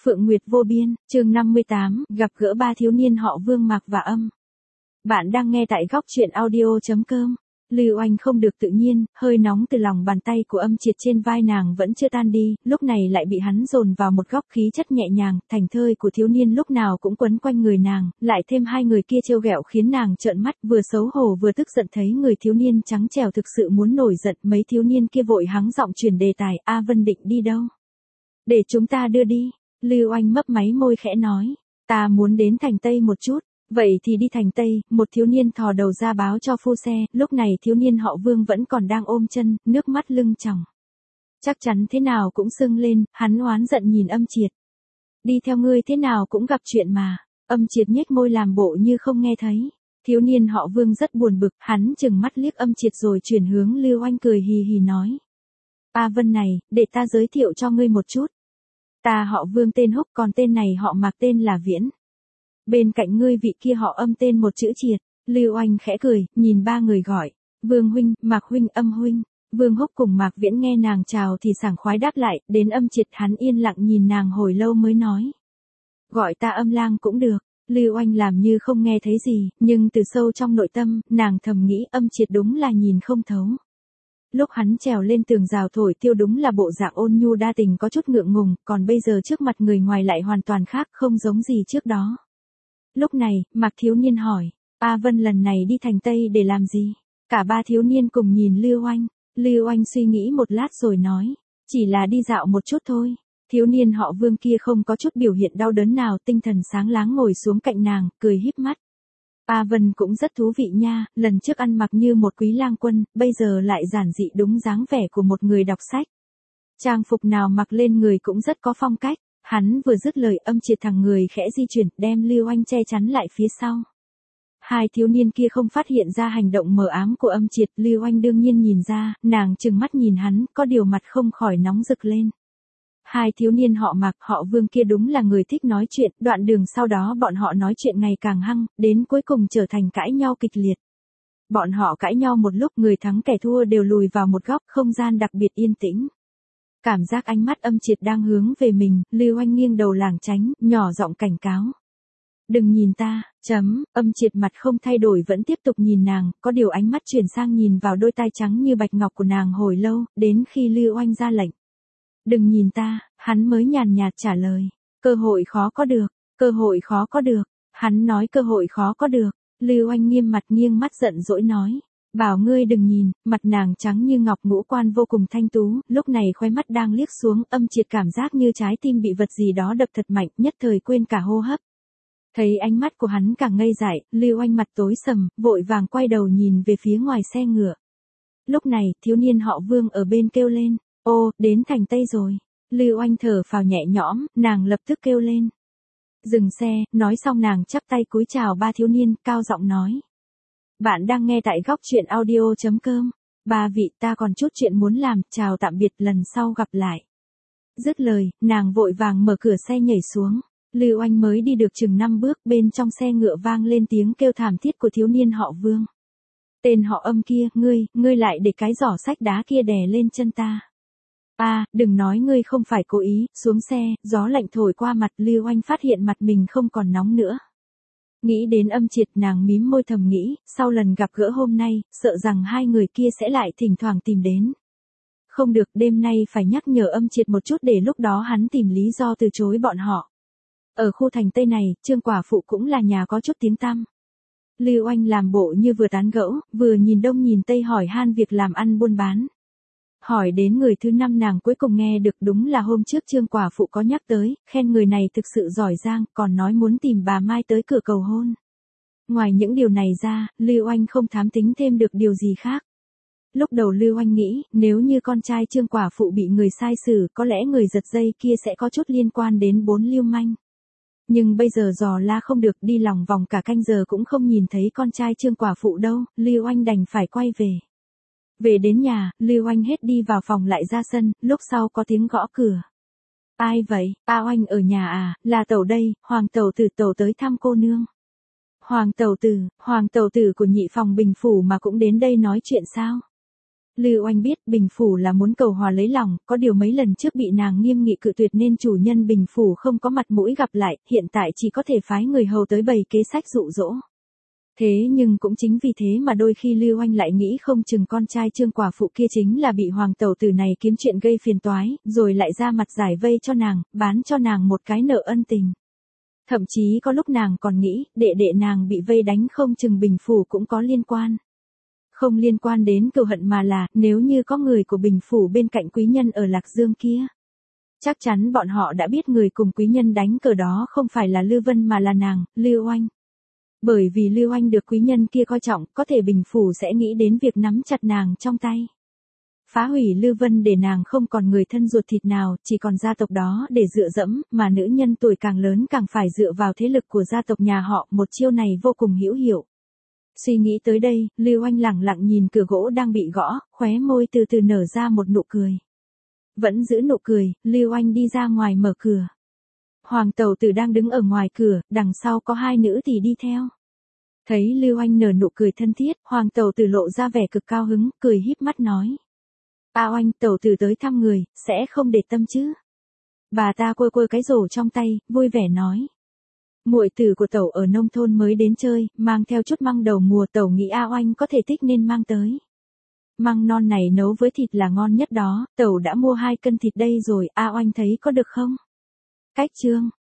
Phượng Nguyệt vô biên, chương 58, gặp gỡ ba thiếu niên họ Vương Mạc và Âm. Bạn đang nghe tại góc truyện audio.com. Lưu Anh không được tự nhiên, hơi nóng từ lòng bàn tay của Âm Triệt trên vai nàng vẫn chưa tan đi, lúc này lại bị hắn dồn vào một góc khí chất nhẹ nhàng, thành thơi của thiếu niên lúc nào cũng quấn quanh người nàng, lại thêm hai người kia trêu ghẹo khiến nàng trợn mắt, vừa xấu hổ vừa tức giận thấy người thiếu niên trắng trẻo thực sự muốn nổi giận. Mấy thiếu niên kia vội hắng giọng chuyển đề tài, A Vân định đi đâu? Để chúng ta đưa đi. Lưu Anh mấp máy môi khẽ nói, ta muốn đến thành Tây một chút. Vậy thì đi thành Tây, một thiếu niên thò đầu ra báo cho phu xe, lúc này thiếu niên họ Vương vẫn còn đang ôm chân, nước mắt lưng tròng. Chắc chắn thế nào cũng sưng lên, hắn oán giận nhìn Âm Triệt. Đi theo ngươi thế nào cũng gặp chuyện mà. Âm Triệt nhếch môi làm bộ như không nghe thấy. Thiếu niên họ Vương rất buồn bực, hắn chừng mắt liếc Âm Triệt rồi chuyển hướng Lưu Anh cười hì hì nói. A Vân này, để ta giới thiệu cho ngươi một chút. Ta họ Vương tên Húc, còn tên này họ Mạc tên là Viễn. Bên cạnh ngươi vị kia họ Âm tên một chữ Triệt. Lưu Anh khẽ cười, nhìn ba người gọi. Vương huynh, Mạc huynh, Âm huynh. Vương Húc cùng Mạc Viễn nghe nàng chào thì sảng khoái đáp lại, đến Âm Triệt hắn yên lặng nhìn nàng hồi lâu mới nói. Gọi ta Âm lang cũng được. Lưu Anh làm như không nghe thấy gì, nhưng từ sâu trong nội tâm, nàng thầm nghĩ Âm Triệt đúng là nhìn không thấu. Lúc hắn trèo lên tường rào thổi tiêu đúng là bộ dạng ôn nhu đa tình có chút ngượng ngùng, còn bây giờ trước mặt người ngoài lại hoàn toàn khác, không giống gì trước đó. Lúc này, Mạc thiếu niên hỏi, A Vân lần này đi thành Tây để làm gì? Cả ba thiếu niên cùng nhìn Lưu Anh. Lưu Anh suy nghĩ một lát rồi nói, chỉ là đi dạo một chút thôi. Thiếu niên họ Vương kia không có chút biểu hiện đau đớn nào, tinh thần sáng láng ngồi xuống cạnh nàng, cười híp mắt. A Vân cũng rất thú vị nha, lần trước ăn mặc như một quý lang quân, bây giờ lại giản dị đúng dáng vẻ của một người đọc sách. Trang phục nào mặc lên người cũng rất có phong cách. Hắn vừa dứt lời, Âm Triệt thẳng người khẽ di chuyển, đem Lưu Anh che chắn lại phía sau. Hai thiếu niên kia không phát hiện ra hành động mờ ám của Âm Triệt, Lưu Anh đương nhiên nhìn ra, nàng trừng mắt nhìn hắn, có điều mặt không khỏi nóng rực lên. Hai thiếu niên họ Mạc, họ Vương kia đúng là người thích nói chuyện, đoạn đường sau đó bọn họ nói chuyện ngày càng hăng, đến cuối cùng trở thành cãi nhau kịch liệt. Bọn họ cãi nhau một lúc, người thắng kẻ thua đều lùi vào một góc, không gian đặc biệt yên tĩnh. Cảm giác ánh mắt Âm Triệt đang hướng về mình, Lưu Anh nghiêng đầu lảng tránh, nhỏ giọng cảnh cáo. Đừng nhìn ta, Âm Triệt mặt không thay đổi vẫn tiếp tục nhìn nàng, có điều ánh mắt chuyển sang nhìn vào đôi tai trắng như bạch ngọc của nàng hồi lâu, đến khi Lưu Anh ra lệnh. Đừng nhìn ta, hắn mới nhàn nhạt trả lời. Cơ hội khó có được, cơ hội khó có được. Hắn nói cơ hội khó có được. Lưu Anh nghiêm mặt nghiêng mắt giận dỗi nói. Bảo ngươi đừng nhìn, mặt nàng trắng như ngọc, ngũ quan vô cùng thanh tú, lúc này khóe mắt đang liếc xuống, Âm Triệt cảm giác như trái tim bị vật gì đó đập thật mạnh, nhất thời quên cả hô hấp. Thấy ánh mắt của hắn càng ngây dại, Lưu Anh mặt tối sầm, vội vàng quay đầu nhìn về phía ngoài xe ngựa. Lúc này, thiếu niên họ Vương ở bên kêu lên. Ô, đến thành Tây rồi. Lưu Anh thở phào nhẹ nhõm, nàng lập tức kêu lên. Dừng xe, nói xong nàng chắp tay cúi chào ba thiếu niên, cao giọng nói. Bạn đang nghe tại góc truyện audio.com. Ba vị, ta còn chút chuyện muốn làm, chào tạm biệt, lần sau gặp lại. Dứt lời, nàng vội vàng mở cửa xe nhảy xuống. Lưu Anh mới đi được chừng 5 bước, bên trong xe ngựa vang lên tiếng kêu thảm thiết của thiếu niên họ Vương. Tên họ Âm kia, ngươi lại để cái giỏ sách đá kia đè lên chân ta. Đừng nói ngươi không phải cố ý. Xuống xe, gió lạnh thổi qua mặt, Lưu Anh phát hiện mặt mình không còn nóng nữa. Nghĩ đến Âm Triệt, nàng mím môi thầm nghĩ, sau lần gặp gỡ hôm nay, sợ rằng hai người kia sẽ lại thỉnh thoảng tìm đến. Không được, đêm nay phải nhắc nhở Âm Triệt một chút để lúc đó hắn tìm lý do từ chối bọn họ. Ở khu thành Tây này, Trương quả phụ cũng là nhà có chút tiếng tăm. Lưu Anh làm bộ như vừa tán gẫu, vừa nhìn đông nhìn tây hỏi han việc làm ăn buôn bán. Hỏi đến người thứ 5 nàng cuối cùng nghe được đúng là hôm trước Trương quả phụ có nhắc tới, khen người này thực sự giỏi giang, còn nói muốn tìm bà Mai tới cửa cầu hôn. Ngoài những điều này ra, Lưu Anh không thám tính thêm được điều gì khác. Lúc đầu Lưu Anh nghĩ, nếu như con trai Trương quả phụ bị người sai xử, có lẽ người giật dây kia sẽ có chút liên quan đến 4 lưu manh. Nhưng bây giờ dò la không được, đi lòng vòng cả canh giờ cũng không nhìn thấy con trai Trương quả phụ đâu, Lưu Anh đành phải quay về. Về đến nhà, Lưu Anh hết đi vào phòng lại ra sân, lúc sau có tiếng gõ cửa. Ai vậy? A Oanh ở nhà à? Là tẩu đây, Hoàng tẩu tử, tẩu tới thăm cô nương. Hoàng tẩu tử của nhị phòng Bình phủ mà cũng đến đây nói chuyện sao? Lưu Oanh biết Bình Phủ là muốn cầu hòa lấy lòng, có điều mấy lần trước bị nàng nghiêm nghị cự tuyệt nên chủ nhân Bình Phủ không có mặt mũi gặp lại, hiện tại chỉ có thể phái người hầu tới bày kế sách dụ dỗ. Thế nhưng cũng chính vì thế mà đôi khi Lưu Oanh lại nghĩ không chừng con trai Trương quả phụ kia chính là bị hoàng tẩu tử này kiếm chuyện gây phiền toái, rồi lại ra mặt giải vây cho nàng, bán cho nàng một cái nợ ân tình. Thậm chí có lúc nàng còn nghĩ, đệ đệ nàng bị vây đánh không chừng Bình Phủ cũng có liên quan. Không liên quan đến cừu hận mà là, nếu như có người của Bình Phủ bên cạnh quý nhân ở Lạc Dương kia. Chắc chắn bọn họ đã biết người cùng quý nhân đánh cờ đó không phải là Lưu Vân mà là nàng, Lưu Oanh. Bởi vì Lưu Oanh được quý nhân kia coi trọng, có thể Bình Phủ sẽ nghĩ đến việc nắm chặt nàng trong tay. Phá hủy Lưu Vân để nàng không còn người thân ruột thịt nào, chỉ còn gia tộc đó để dựa dẫm, mà nữ nhân tuổi càng lớn càng phải dựa vào thế lực của gia tộc nhà họ, một chiêu này vô cùng hữu hiệu. Suy nghĩ tới đây, Lưu Oanh lẳng lặng nhìn cửa gỗ đang bị gõ, khóe môi từ từ nở ra một nụ cười. Vẫn giữ nụ cười, Lưu Oanh đi ra ngoài mở cửa. Hoàng tẩu tử đang đứng ở ngoài cửa, đằng sau có hai nữ tỳ đi theo. Thấy Lưu Oanh nở nụ cười thân thiết, hoàng tẩu tử lộ ra vẻ cực cao hứng, cười híp mắt nói. A Oanh, tẩu tử tới thăm người, sẽ không để tâm chứ. Bà ta quơ quơ cái rổ trong tay, vui vẻ nói. Muội tử của tẩu ở nông thôn mới đến chơi, mang theo chút măng đầu mùa, tẩu nghĩ A Oanh có thể thích nên mang tới. Măng non này nấu với thịt là ngon nhất đó, tẩu đã mua 2 cân thịt đây rồi, A Oanh thấy có được không? Cách chương